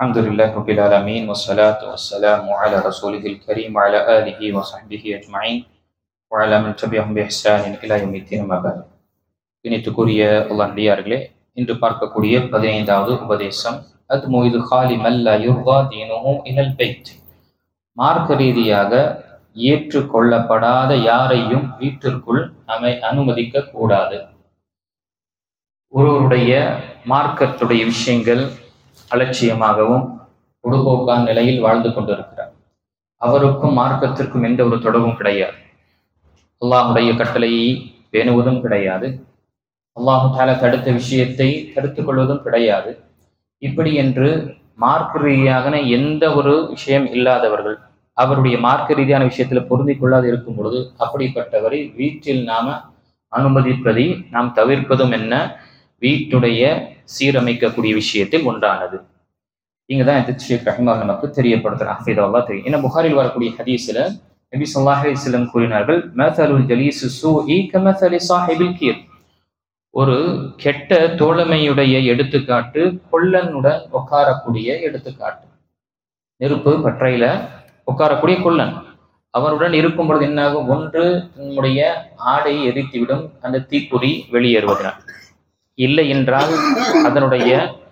الحمد لله رب العالمين والصلاة والسلام على رسوله الكريم وعلى آله وصحبه أجمعين وعلى من تبعهم بإحسان إلى يوم الدين أما بعد. இணைத்துக்குரிய அல்லாஹ்வியார்களே, இன்று பார்க்கக்கூடிய 15வது உபதேசம் அத்மு இது காலி மல்லா யுர்வா தீனுஹு இலல் பைத். மார்க்க ரீதியாக ஏற்றுக்கொள்ளப்படாத யாரையும் வீட்டிற்குள் அனுமதிக்க கூடாது. ஒருவருடைய மார்க்கத்துடைய விஷயங்கள் அலட்சியமாகவும் பொடுபோக்கான நிலையில் வாழ்ந்து கொண்டிருக்கிறார். அவருக்கும் மார்க்கத்திற்கும் எந்த ஒரு தொடர்பும் கிடையாது. அல்லாஹுடைய கட்டளையை பேணுவதும் கிடையாது. அல்லாஹு தஆலா தடுத்த விஷயத்தை தடுத்துக் கொள்வதும் கிடையாது. இப்படி என்று மார்க்க ரீதியான எந்த ஒரு விஷயம் இல்லாதவர்கள் அவருடைய மார்க்க ரீதியான விஷயத்தில் பொருந்திக் கொள்ளாது இருக்கும் பொழுது அப்படிப்பட்டவரை வீட்டில் நாம அனுமதிப்பதை நாம் தவிர்ப்பதும் என்ன வீட்டுடைய சீரமைக்கக்கூடிய விஷயத்தில் ஒன்றானது. இங்கதான் ஷேக் ரஹிமஹுல்லாஹ் நமக்கு தெரியப்படுத்துறாங்க. தெரியும். ஏன்னா புகாரில் வரக்கூடிய ஹதீஸ்ல நபி ஸல்லல்லாஹு அலைஹி வஸல்லம் கூறினார்கள், மஸலுல் ஜலீஸு ஸூஇ கமஸலி ஸாஹிபில் கீர். ஒரு கெட்ட தோழமையுடைய எடுத்துக்காட்டு கொல்லனுடன் உட்காரக்கூடிய எடுத்துக்காட்டு. நெருப்பு பற்றையில உட்காரக்கூடிய கொல்லன் அவருடன் இருக்கும் பொழுது என்னாகும்? ஒன்று நம்முடைய ஆடை எரித்துவிடும், அந்த தீப்பொறி வெளியேறுவதனால். இல்லை என்றால் அதனுடைய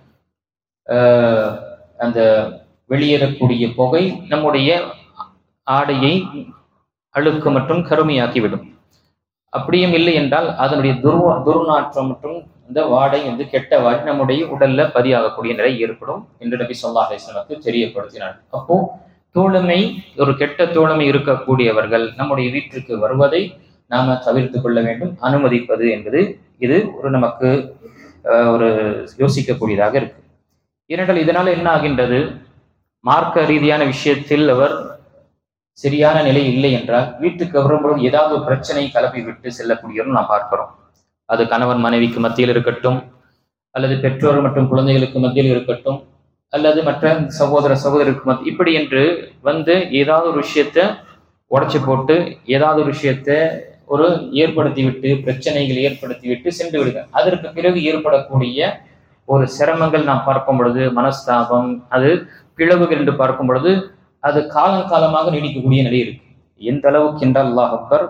அந்த வெளியேறக்கூடிய புகை நம்முடைய ஆடையை அழுக்கு மற்றும் கருமையாக்கிவிடும். அப்படியும் இல்லை என்றால் அதனுடைய துர்நாற்றம் மற்றும் இந்த வாடை கெட்ட வாடை நம்முடைய உடல்ல பதியாகக்கூடிய நிலை ஏற்படும் என்று நபி ஸல்லல்லாஹு அலைஹி வஸல்லம் தெரியப்படுத்தினார். அப்போ தோழமை, ஒரு கெட்ட தோழமை இருக்கக்கூடியவர்கள் நம்முடைய வீட்டிற்கு வருவதை நாம தவிர்த்து கொள்ள வேண்டும். அனுமதிப்பது என்பது இது ஒரு நமக்கு ஒரு யோசிக்கக்கூடியதாக இருக்கு. ஏனென்றால் இதனால என்ன ஆகின்றது? மார்க்க ரீதியான விஷயத்தில் அவர் சரியான நிலை இல்லை என்றால் வீட்டுக்கு வரும்பொழுது ஏதாவது ஒரு பிரச்சனை கலப்பி விட்டு செல்லக்கூடியவரும் நாம் பார்க்கிறோம். அது கணவன் மனைவிக்கு மத்தியில் இருக்கட்டும், அல்லது பெற்றோர் மற்றும் குழந்தைகளுக்கு மத்தியில் இருக்கட்டும், அல்லது மற்ற சகோதரருக்கு மத்தியில், இப்படி என்று ஏதாவது ஒரு விஷயத்த உடைச்சு போட்டு ஏதாவது ஒரு விஷயத்த ஒரு ஏற்படுத்திவிட்டு பிரச்சனைகள் ஏற்படுத்திவிட்டு சென்று விடுங்க. அதற்கு பிறகு ஏற்படக்கூடிய ஒரு சிரமங்கள் நாம் பார்க்கும் பொழுது, மனஸ்தாபம், அது பிளவுகள் என்று பார்க்கும் பொழுது அது காலங்காலமாக நீடிக்கக்கூடிய நிலை இருக்கு. எந்த அளவுக்கு என்றால் அல்லாஹ் அக்பர்,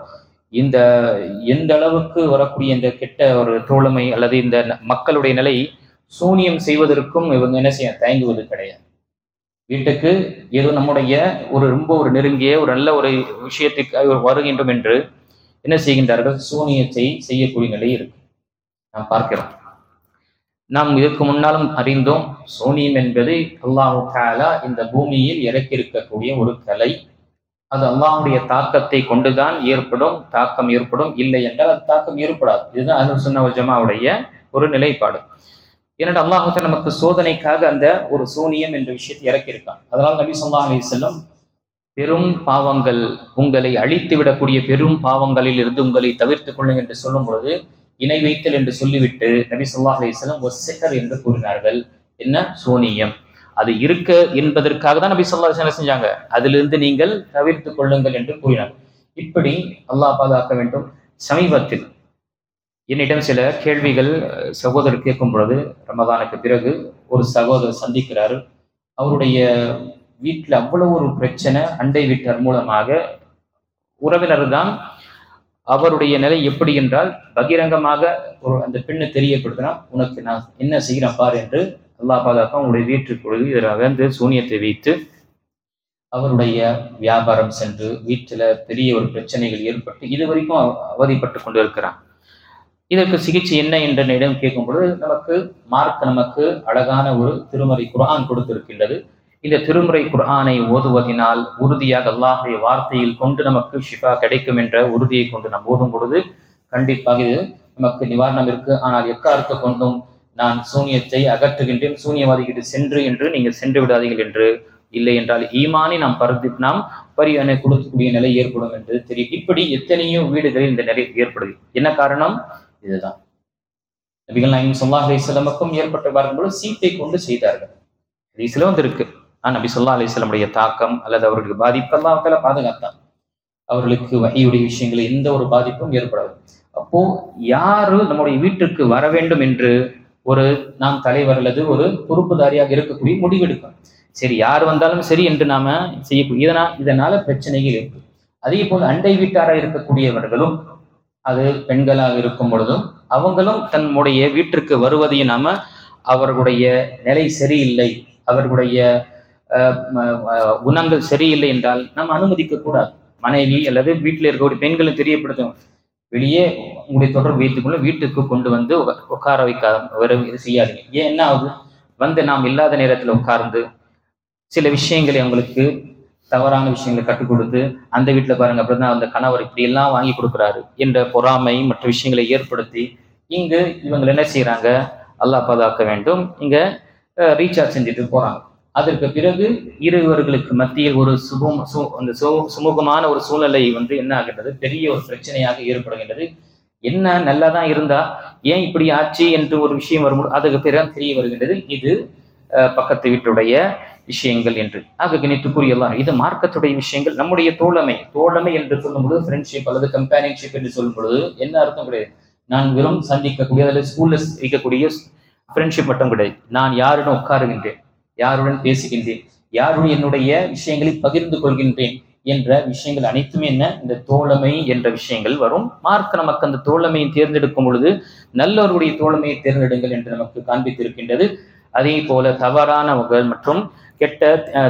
எந்த அளவுக்கு வரக்கூடிய இந்த கெட்ட ஒரு தோழமை அல்லது இந்த மக்களுடைய நிலை சூனியம் செய்வதற்கும் இவங்க என்ன செய்ய தயங்குவது கிடையாது. வீட்டுக்கு ஏதோ நம்முடைய ரொம்ப ஒரு நெருங்கிய ஒரு நல்ல ஒரு விஷயத்துக்கு வருகின்றோம் என்று என்ன செய்கின்றார்கள்? சூனியத்தை செய்யக்கூடிய நிலை இருக்கு. நாம் பார்க்கிறோம். நாம் இதற்கு முன்னாலும் அறிந்தோம், சூனியம் என்பது அல்லாஹு தஆலா இந்த பூமியில் இறக்கி இருக்கக்கூடிய ஒரு கலை. அது அல்லாஹுடைய தாக்கத்தை கொண்டுதான் தாக்கம் ஏற்படும். இல்லை என்றால் அது தாக்கம் ஏற்படாது. இதுதான் அஹ்லுஸ் சுன்னah வல் ஜமாஅவுடைய ஒரு நிலைப்பாடு. ஏனென்றால் அல்லாஹ் தஆலா நமக்கு சோதனைக்காக அந்த ஒரு சூனியம் என்ற விஷயத்தை இறக்கியிருக்கான். அதனால் நபி ஸல்லல்லாஹு அலைஹி வஸல்லம் பெரும் பாவங்கள், உங்களை அழித்து விடக்கூடிய பெரும் பாவங்களில் இருந்து உங்களை தவிர்த்துக் கொள்ளுங்கள் என்று சொல்லும் பொழுது இணை வைத்தல் என்று சொல்லிவிட்டு நபி ஸல்லல்லாஹு அலைஹி வஸல்லம் வஸ்ஸஹர் என்று கூறினார்கள். என்ன? சூனியம். அது இருக்க என்பதற்காக தான் நபி ஸல்லல்லாஹு அலைஹி வஸல்லம் செஞ்சாங்க. அதிலிருந்து நீங்கள் தவிர்த்துக் கொள்ளுங்கள் என்று கூறினார். இப்படி அல்லாஹ் பாதுகாக்க வேண்டும். சமீபத்தில் என்னிடம் சில கேள்விகள் சகோதரர் கேட்கும் பொழுது, ரமதானுக்கு பிறகு ஒரு சகோதரர் சந்திக்கிறாரு. அவருடைய வீட்டில் அவ்வளவு ஒரு பிரச்சனை, அண்டை வீட்டார் மூலமாக. உறவினர் தான். அவருடைய நிலை எப்படி என்றால் பகிரங்கமாக அந்த பெண்ணை தெரியப்படுத்தினா, உனக்கு நான் என்ன செய்கிறேன் பார் என்று அல்லாஹ் பாதுகாக்க அவங்களுடைய வீட்டுக்குள் எதிராக சூனியத்தை வைத்து அவருடைய வியாபாரம் சென்று வீட்டில் பெரிய ஒரு பிரச்சனைகள் ஏற்பட்டு இதுவரைக்கும் அவதிப்பட்டு கொண்டு இருக்கிறான். இதற்கு சிகிச்சை என்ன என்ற இடம் கேட்கும் பொழுது நமக்கு அழகான ஒரு திருமறை குர்ஆன் கொடுத்திருக்கின்றது. இந்த திருமுறை குர்ஆனை ஓதுவதனால் உறுதியாக அல்லாஹ்வுடைய வார்த்தையில் கொண்டு நமக்கு ஷிஃபா கிடைக்கும் என்ற உறுதியை கொண்டு நாம் ஓதும் பொழுது கண்டிப்பாக இது நமக்கு நிவாரணம் இருக்கு. ஆனால் எக்காரணத்தை கொண்டும் நான் சூனியத்தை அகற்றுகின்றேன், சூனியவாதிகிட்டு சென்று என்று நீங்கள் சென்று விடாதீர்கள் என்று, இல்லை என்றால் ஈமானை நாம் பரிவனை கொடுக்கக்கூடிய நிலை ஏற்படும் என்று தெரியும். இப்படி எத்தனையோ வீடுகளில் இந்த நிலை ஏற்படுது. என்ன காரணம்? இதுதான். நபிகள் நாயகம் ஸல்லல்லாஹு அலைஹி வஸல்லம் ஏற்பட்ட பார்க்கும்போது சீட்டை கொண்டு செய்தார்கள். ஹதீஸ்ல இருக்கு. நபி ஸல்லல்லாஹு அலைஹி வஸல்லம் தாக்கம் அல்லது அவர்களுக்கு பாதிப்பு அல்லாஹ் தஆலா பாதுகாத்தான். அவர்களுக்கு வஹீயுடைய விஷயங்களில் எந்த ஒரு பாதிப்பும் ஏற்படாது. அப்போ யாரு நம்முடைய வீட்டுக்கு வர வேண்டும் என்று ஒரு நாம் தலைவர் அல்லது ஒரு பொறுப்புதாரியாக இருக்கக்கூடிய முடிவெடுக்கணும். சரி, யார் வந்தாலும் சரி என்று நாம செய்யக்கூடிய இதனால பிரச்சனைகள் இருக்கு. அதே போல அண்டை வீட்டாராக இருக்கக்கூடியவர்களும், அது பெண்களாக இருக்கும் பொழுதும் அவங்களும் தன்னுடைய வீட்டிற்கு வருவதையும் நாம அவர்களுடைய நிலை சரியில்லை, அவர்களுடைய குணங்கள் சரியில்லை என்றால் நாம் அனுமதிக்க கூடாது. மனைவி அல்லது வீட்டில் இருக்கக்கூடிய பெண்களும் தெரியப்படுத்தும், வெளியே உங்களுடைய தொடர்பு வைத்துக்கொள்ள வீட்டுக்கு கொண்டு வந்து உட்கார வைக்காத இது செய்யாதீங்க. ஏன் என்ன ஆகுது, வந்து நாம் இல்லாத நேரத்தில் உட்கார்ந்து சில விஷயங்களை அவங்களுக்கு தவறான விஷயங்களை கற்றுக் கொடுத்து, அந்த வீட்டில் பாருங்க அப்படிதான் அந்த கணவர் இப்படி எல்லாம் வாங்கி கொடுக்குறாரு என்ற பொறாமை மற்ற விஷயங்களை ஏற்படுத்தி இங்கு இவங்க என்ன செய்யறாங்க, அல்லாஹ் பாதுகாக்க வேண்டும், இங்க ரீசார்ஜ் செஞ்சுட்டு போறாங்க. அதற்கு பிறகு இருவர்களுக்கு மத்தியில் ஒரு சுமூகமான ஒரு சூழ்நிலை என்ன ஆகின்றது, பெரிய ஒரு பிரச்சனையாக ஏற்படுகின்றது. என்ன நல்லாதான் இருந்தா ஏன் இப்படி ஆச்சு என்று ஒரு விஷயம் வரும்போது அதுக்கு பிறகு தெரிய வருகின்றது, இது பக்கத்து வீட்டுடைய விஷயங்கள் என்று. ஆக கணித்துக்குரியெல்லாம் இது மார்க்கத்துடைய விஷயங்கள். நம்முடைய தோழமை என்று சொல்லும்போது ஃப்ரெண்ட்ஷிப் அல்லது கம்பேனியன்ஷிப் என்று சொல்லும் பொழுது என்ன அர்த்தம் கிடையாது, நான் வெறும் சந்திக்கக்கூடிய அல்லது ஸ்கூல்ல இருக்கக்கூடிய ஃப்ரெண்ட்ஷிப் மட்டும் கிடையாது. நான் யாருடன் உட்காருகின்றேன், யாருடன் பேசுகின்றேன், யாருடன் என்னுடைய விஷயங்களை பகிர்ந்து கொள்கின்றேன் என்ற விஷயங்கள் அனைத்துமே இந்த தோழமை என்ற விஷயங்கள் வரும். மார்க்க நமக்கு அந்த தோழமையை தேர்ந்தெடுக்கும் பொழுது நல்லவர்களுடைய தோழமையை தேர்ந்தெடுங்கள் என்று நமக்கு காண்பித்திருக்கின்றது. அதே போல தவறானவர்கள் மற்றும் கெட்ட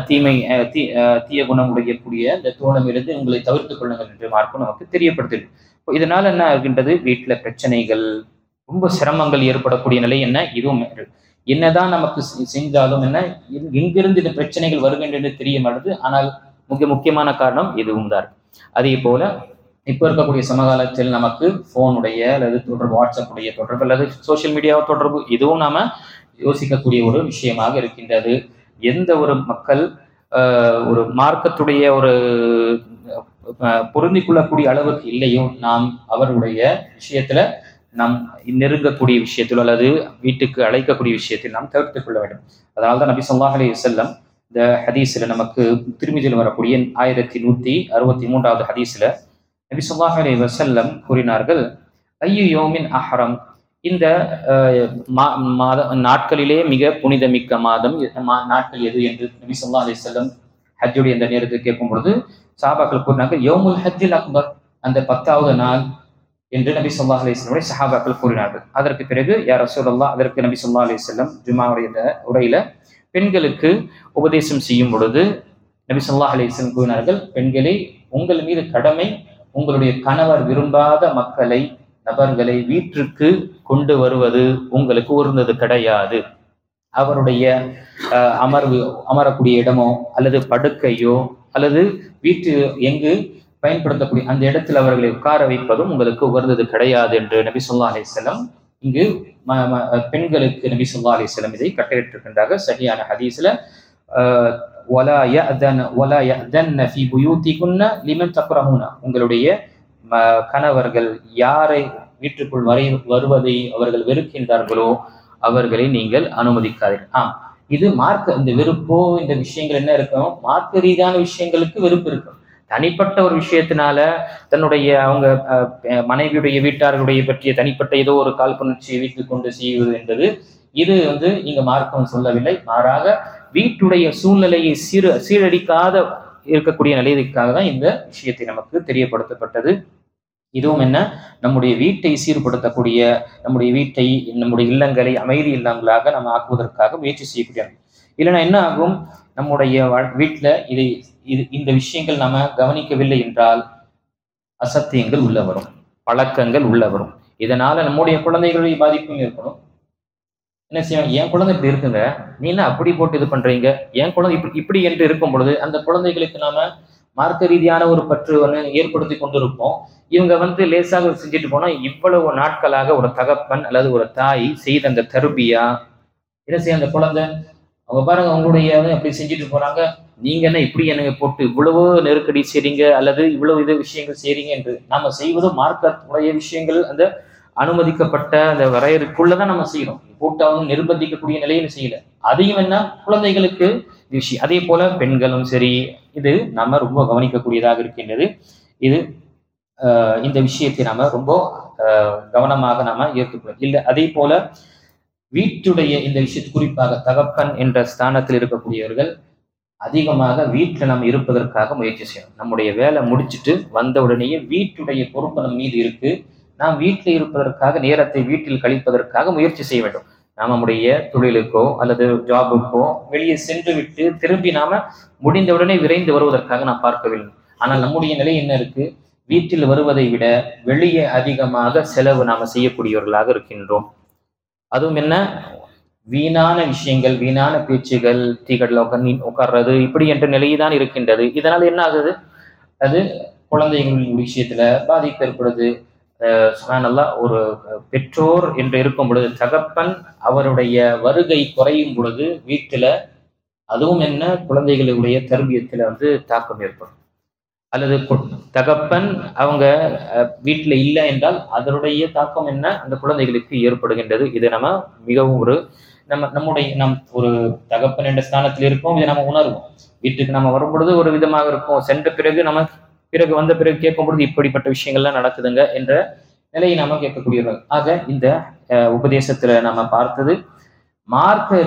தீய குணம் உடையக்கூடிய இந்த தோழமையிலிருந்து உங்களை தவிர்த்துக் கொள்ளுங்கள் என்று மார்க்கம் நமக்கு தெரியப்படுத்துது. இதனால என்ன ஆகின்றது, வீட்டுல பிரச்சனைகள், ரொம்ப சிரமங்கள் ஏற்படக்கூடிய நிலை இதுவும் என்னதான் நமக்கு செஞ்சாலும் எங்கிருந்து இந்த பிரச்சனைகள் வருகின்றது தெரிய மாட்டது. ஆனால் மிக முக்கியமான காரணம் இதுவும் தான். அதே போல இப்ப இருக்கக்கூடிய சமகாலத்தில் நமக்கு போனுடைய அல்லது தொடர்பு, வாட்ஸ்அப் உடைய தொடர்பு அல்லது சோசியல் மீடியா தொடர்பு, இதுவும் நாம யோசிக்கக்கூடிய ஒரு விஷயமாக இருக்கின்றது. எந்த ஒரு மக்கள் ஒரு மார்க்கத்துடைய ஒரு பொருந்திக் கொள்ளக்கூடிய அளவுக்கு இல்லையோ, நாம் அவர்களுடைய விஷயத்துல நாம் நெருங்கக்கூடிய விஷயத்தில் அல்லது வீட்டுக்கு அழைக்கக்கூடிய விஷயத்தில் நாம் தவிர்த்துக் கொள்ள வேண்டும். அதனால்தான் நபி ஸல்லல்லாஹு அலைஹி வஸல்லம் இந்த ஹதீஸ்ல நமக்கு திருமிதியில் வரக்கூடிய 1163வது ஹதீஸ்ல நபி ஸல்லல்லாஹு அலைஹி வஸல்லம் கூறினார்கள், ஐயு யௌமின் அஹ்ரம், இந்த நாட்களிலே மிக புனிதமிக்க நாட்கள் எது என்று நபி ஸல்லல்லாஹு அலைஹி வஸல்லம் ஹஜ்ஜுடைய இந்த நேரத்தில் கேட்கும் பொழுது சஹாபாக்கள் கூறினார்கள், யௌமுல் ஹஜ்ஜில் அக்பர், அந்த 10வது நாள் என்று நபி ஸல்லல்லாஹு அலைஹி வஸல்லம் சஹாபாக்கள் கூறினார்கள். அதற்கு பிறகு யா ரசூலல்லாஹ், அதற்கு நபி ஸல்லல்லாஹு அலைஹி வஸல்லம் ஜும்ஆவுடைய உரையில பெண்களுக்கு உபதேசம் செய்யும் பொழுது நபி ஸல்லல்லாஹு அலைஹி வஸல்லம் கூறினார்கள், பெண்களே, உங்கள் மீது கடமை உங்களுடைய கணவர் விரும்பாத நபர்களை வீட்டிற்கு கொண்டு வருவது உங்களுக்கு உகந்தது கிடையாது. அவருடைய அமரக்கூடிய இடமோ அல்லது படுக்கையோ அல்லது வீட்டு எங்கு பயன்படுத்தக்கூடிய அந்த இடத்தில் அவர்களை உட்கார வைப்பதும் உங்களுக்கு உகந்தது கிடையாது என்று நபி ஸல்லல்லாஹு அலைஹி வஸல்லம் இங்கு பெண்களுக்கு நபி ஸல்லல்லாஹு அலைஹி வஸல்லம் இதை கட்டளையிட்டிருக்கின்றார்கள். சரியான ஹதீஸ்ல வலா யஅதன்ன ஃபீ புயூதிகுன்ன லிமன் தக்ரஹூன, உங்களுடைய கணவர்கள் யாரை வீட்டுக்குள் வருவதை அவர்கள் வெறுக்கின்றார்களோ அவர்களை நீங்கள் அனுமதிக்காதீர்கள். இது மார்க்க, இந்த வெறுப்போ இந்த விஷயங்கள் என்ன இருக்கும், மார்க்க ரீதியான விஷயங்களுக்கு வெறுப்பு இருக்கும். தனிப்பட்ட ஒரு விஷயத்தினால தன்னுடைய அவங்க மனைவியுடைய வீட்டார்களுடைய பற்றிய தனிப்பட்ட ஏதோ ஒரு காழ்ப்புணர்ச்சியை வீட்டுக்கு கொண்டு செய்வது என்பது இது இங்க மார்க்கம் சொல்லவில்லை. மாறாக வீட்டுடைய சூழ்நிலையை சீரடிக்காத இருக்கக்கூடிய நிலைக்காக தான் இந்த விஷயத்தை நமக்கு தெரியப்படுத்தப்பட்டது. இதுவும் நம்முடைய வீட்டை சீர்படுத்தக்கூடிய, நம்முடைய வீட்டை, நம்முடைய இல்லங்களை அமைதி இல்லங்களாக நம்ம ஆக்குவதற்காக முயற்சி செய்யக்கூடிய. இல்லைன்னா என்ன ஆகும், நம்முடைய வீட்டுல இந்த விஷயங்கள் நாம கவனிக்கவில்லை என்றால் அசத்தியங்கள் உள்ள வரும், பழக்கங்கள் உள்ள வரும். இதனால நம்முடைய குழந்தைகளுடைய பாதிப்பும் ஏற்படும். என்ன செய்வாங்க, என் குழந்தை இப்படி இருக்குங்க, நீ என்ன அப்படி போட்டு இது பண்றீங்க, என் குழந்தை இப்படி என்று இருக்கும் பொழுது அந்த குழந்தைகளுக்கு நாம மார்க்க ரீதியான ஒரு பற்று ஏற்படுத்தி கொண்டிருப்போம். இவங்க லேசாக செஞ்சுட்டு போனா இவ்வளவு நாட்களாக ஒரு தகப்பன் அல்லது ஒரு தாய் செய்த அந்த தர்பியா என்ன செய்ய, அந்த குழந்தை அவங்க பாருங்க அவங்களுடைய அப்படி செஞ்சுட்டு போறாங்க, நீங்க என்ன இப்படி எனக்கு போட்டு இவ்வளவு நெருக்கடி செய்றீங்க அல்லது இவ்வளவு இது விஷயங்கள் செய்றீங்க என்று நாம செய்வதும் மார்க்கத்துடைய விஷயங்கள் அந்த அனுமதிக்கப்பட்ட அந்த வரையறுக்குள்ளதான் நம்ம செய்யறோம். போட்டு அவங்க நிர்பந்திக்கக்கூடிய நிலையில செய்யல. அதையும் குழந்தைகளுக்கு விஷயம். அதே போல பெண்களும் சரி, இது நாம ரொம்ப கவனிக்கக்கூடியதாக இருக்கின்றது. இது இந்த விஷயத்தை நாம ரொம்ப கவனமாக நாம ஏற்றுக்கணும். இல்லை அதே போல வீட்டுடைய இந்த விஷயத்து குறிப்பாக தகப்பன் என்ற ஸ்தானத்தில் இருக்கக்கூடியவர்கள் அதிகமாக வீட்டில் நாம் இருப்பதற்காக முயற்சி செய்யணும். நம்முடைய வேலை முடிச்சுட்டு வந்த உடனேயே வீட்டுடைய பொறுப்பு நம் மீது இருக்கு. நாம் வீட்டில் இருப்பதற்காக, நேரத்தை வீட்டில் கழிப்பதற்காக முயற்சி செய்ய வேண்டும். நாம் நம்முடைய தொழிலுக்கோ அல்லது ஜாபுக்கோ வெளியே சென்று விட்டு திரும்பி நாம முடிந்தவுடனே விரைந்து வருவதற்காக நாம் பார்க்கவில்லை. ஆனால் நம்முடைய நிலை என்ன இருக்கு? வீட்டில் வருவதை விட வெளியே அதிகமாக செலவு நாம செய்யக்கூடியவர்களாக இருக்கின்றோம். அதுவும் என்ன, வீணான விஷயங்கள், வீணான பேச்சுகள், டீக்கடையில் உட்கார்றது இப்படி என்ற நிலைதான் இருக்கின்றது. இதனால் என்ன ஆகுது? அது குழந்தைகளின் விஷயத்துல பாதிப்பு ஏற்படுது. சுப்ஹானல்லாஹ், ஒரு பெற்றோர் என்று இருக்கும் பொழுது, தகப்பன் அவருடைய வருகை குறையும் பொழுது வீட்டுல அதுவும் என்ன, குழந்தைகளுடைய தர்பியத்துல தாக்கம் ஏற்படும். அல்லது தகப்பன் அவங்க வீட்டுல இல்லை என்றால் அதனுடைய தாக்கம் என்ன, அந்த குழந்தைகளுக்கு ஏற்படுகின்றது. இது நம்ம மிகவும் ஒரு நம் ஒரு தகப்பன் என்ற ஸ்தானத்தில் இருக்கோம். இதை நம்ம உணர்வோம். வீட்டுக்கு நம்ம வரும் பொழுது ஒரு விதமாக இருக்கும், சென்ற பிறகு வந்த பிறகு கேட்கும் பொழுது இப்படிப்பட்ட விஷயங்கள்லாம் நடக்குதுங்க என்ற நிலையை நாம கேட்கக்கூடியவர்கள். ஆக இந்த உபதேசத்துல நம்ம பார்த்தது மார்க்க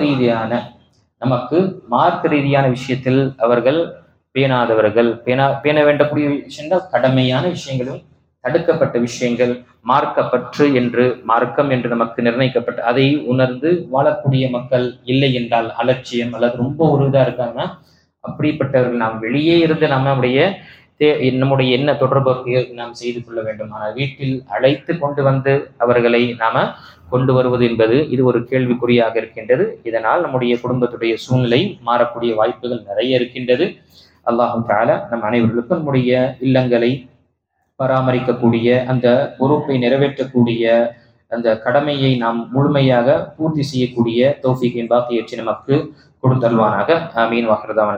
ரீதியான விஷயத்தில் அவர்கள் பேணாதவர்கள். பேண வேண்டக்கூடிய விஷயங்கள் கடமையான விஷயங்களும், தடுக்கப்பட்ட விஷயங்கள், மார்க்கப்பற்று என்று, மார்க்கம் என்று நமக்கு நிர்ணயிக்கப்பட்ட அதை உணர்ந்து வாழக்கூடிய மக்கள் இல்லை என்றால் அலட்சியம் அல்லது ரொம்ப ஒரு இதா இருக்காங்கன்னா அப்படிப்பட்டவர்கள் நாம் வெளியே இருந்து நம்முடைய என்ன தொடர்பு நாம் செய்து கொள்ள வேண்டும். ஆனால் வீட்டில் அழைத்து கொண்டு வந்து அவர்களை நாம கொண்டு வருவது என்பது இது ஒரு கேள்விக்குறியாக இருக்கின்றது. இதனால் நம்முடைய குடும்பத்துடைய சூழ்நிலை மாறக்கூடிய வாய்ப்புகள் நிறைய இருக்கின்றது. அல்லாஹு தஆலா நம் அனைவர்களுக்கும் நம்முடைய இல்லங்களை பராமரிக்கக்கூடிய, அந்த பொறுப்பை நிறைவேற்றக்கூடிய, அந்த கடமையை நாம் முழுமையாக பூர்த்தி செய்யக்கூடிய தௌஃபீக்கின் பாக்கியத்தை நமக்கு கொடுத்தல்வானாக. ஆமீன். வாஹிர் தஅவானா.